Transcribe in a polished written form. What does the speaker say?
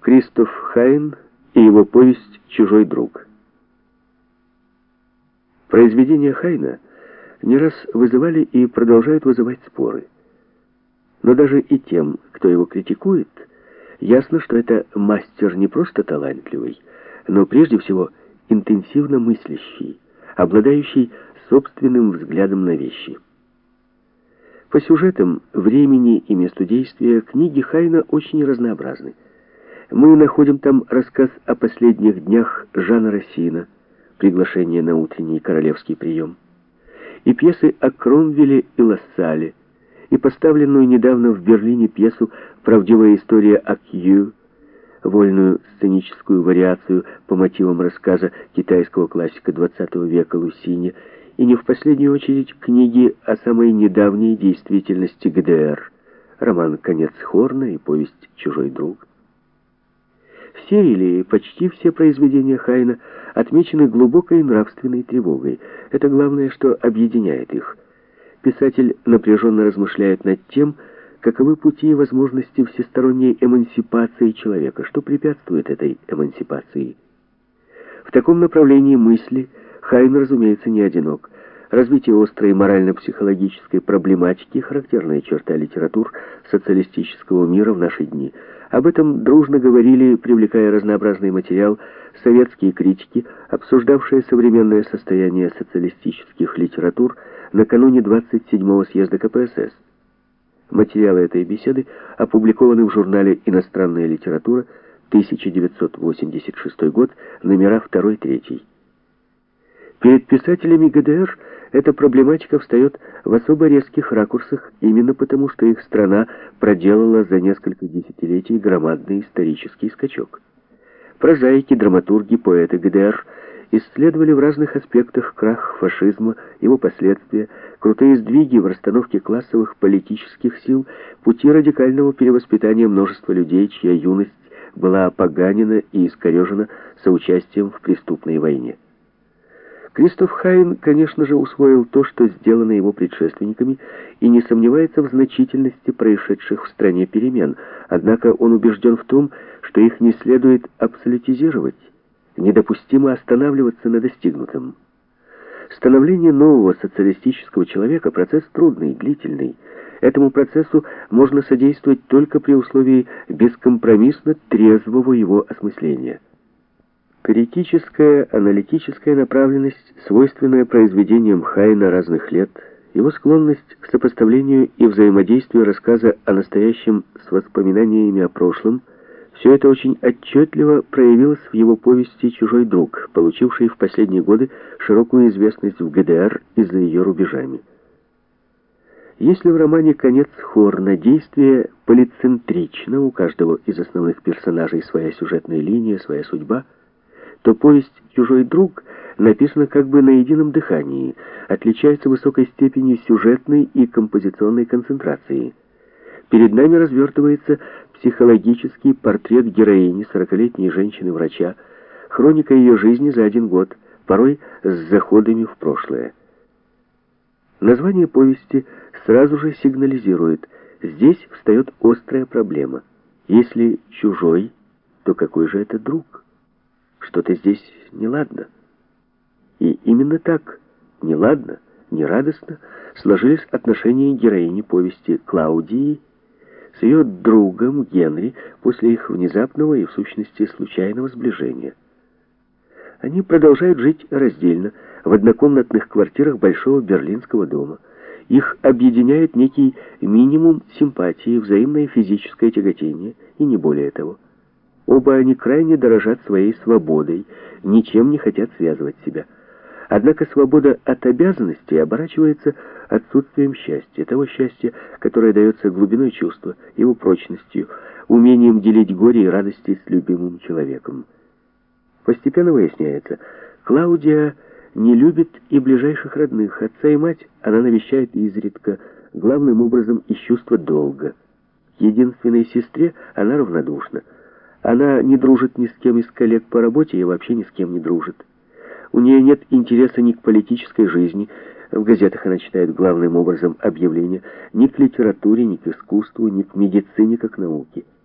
Кристоф Хайн и его повесть «Чужой друг». Произведения Хайна не раз вызывали и продолжают вызывать споры. Но даже и тем, кто его критикует, ясно, что это мастер не просто талантливый, но прежде всего интенсивно мыслящий, обладающий собственным взглядом на вещи. По сюжетам, времени и месту действия книги Хайна очень разнообразны. Мы находим там рассказ о последних днях Жана Рассина, приглашение на утренний королевский прием, и пьесы о Кромвеле и Лассале, и поставленную недавно в Берлине пьесу «Правдивая история о Кью», вольную сценическую вариацию по мотивам рассказа китайского классика XX века Лусиня, и не в последнюю очередь книги о самой недавней действительности ГДР, роман «Конец Хорна» и повесть «Чужой друг». Все или почти все произведения Хайна отмечены глубокой нравственной тревогой. Это главное, что объединяет их. Писатель напряженно размышляет над тем, каковы пути и возможности всесторонней эмансипации человека, что препятствует этой эмансипации. В таком направлении мысли Хайн, разумеется, не одинок. Развитие острой морально-психологической проблематики — характерная черта литератур социалистического мира в наши дни. Об этом дружно говорили, привлекая разнообразный материал, советские критики, обсуждавшие современное состояние социалистических литератур накануне 27-го съезда КПСС. Материалы этой беседы опубликованы в журнале «Иностранная литература», 1986 год, номера 2-3. Перед писателями ГДР эта проблематика встает в особо резких ракурсах именно потому, что их страна проделала за несколько десятилетий громадный исторический скачок. Прозаики, драматурги, поэты ГДР исследовали в разных аспектах крах фашизма, его последствия, крутые сдвиги в расстановке классовых политических сил, пути радикального перевоспитания множества людей, чья юность была опоганена и искорежена соучастием в преступной войне. Кристоф Хайн, конечно же, усвоил то, что сделано его предшественниками, и не сомневается в значительности происшедших в стране перемен, однако он убежден в том, что их не следует абсолютизировать, недопустимо останавливаться на достигнутом. Становление нового социалистического человека — процесс трудный, длительный. Этому процессу можно содействовать только при условии бескомпромиссно трезвого его осмысления. Критическая, аналитическая направленность, свойственная произведениям Хайна разных лет, его склонность к сопоставлению и взаимодействию рассказа о настоящем с воспоминаниями о прошлом, все это очень отчетливо проявилось в его повести «Чужой друг», получившей в последние годы широкую известность в ГДР и за ее рубежами. Если в романе «Конец Хорна» действие полицентрично, у каждого из основных персонажей своя сюжетная линия, своя судьба, то повесть «Чужой друг» написана как бы на едином дыхании, отличается высокой степенью сюжетной и композиционной концентрации. Перед нами развертывается психологический портрет героини, 40-летней женщины-врача, хроника ее жизни за один год, порой с заходами в прошлое. Название повести сразу же сигнализирует: здесь встает острая проблема. Если чужой, то какой же это друг? Что-то здесь неладно. И именно так, неладно, нерадостно, сложились отношения героини повести Клаудии с ее другом Генри после их внезапного и, в сущности, случайного сближения. Они продолжают жить раздельно в однокомнатных квартирах большого берлинского дома. Их объединяет некий минимум симпатии, взаимное физическое тяготение, и не более того. Оба они крайне дорожат своей свободой, ничем не хотят связывать себя. Однако свобода от обязанностей оборачивается отсутствием счастья, того счастья, которое дается глубиной чувства, его прочностью, умением делить горе и радости с любимым человеком. Постепенно выясняется, Клаудия не любит и ближайших родных, отца и мать она навещает изредка, главным образом из чувства долга. К единственной сестре она равнодушна. Она не дружит ни с кем из коллег по работе и вообще ни с кем не дружит. У нее нет интереса ни к политической жизни, в газетах она читает главным образом объявления, ни к литературе, ни к искусству, ни к медицине как науке.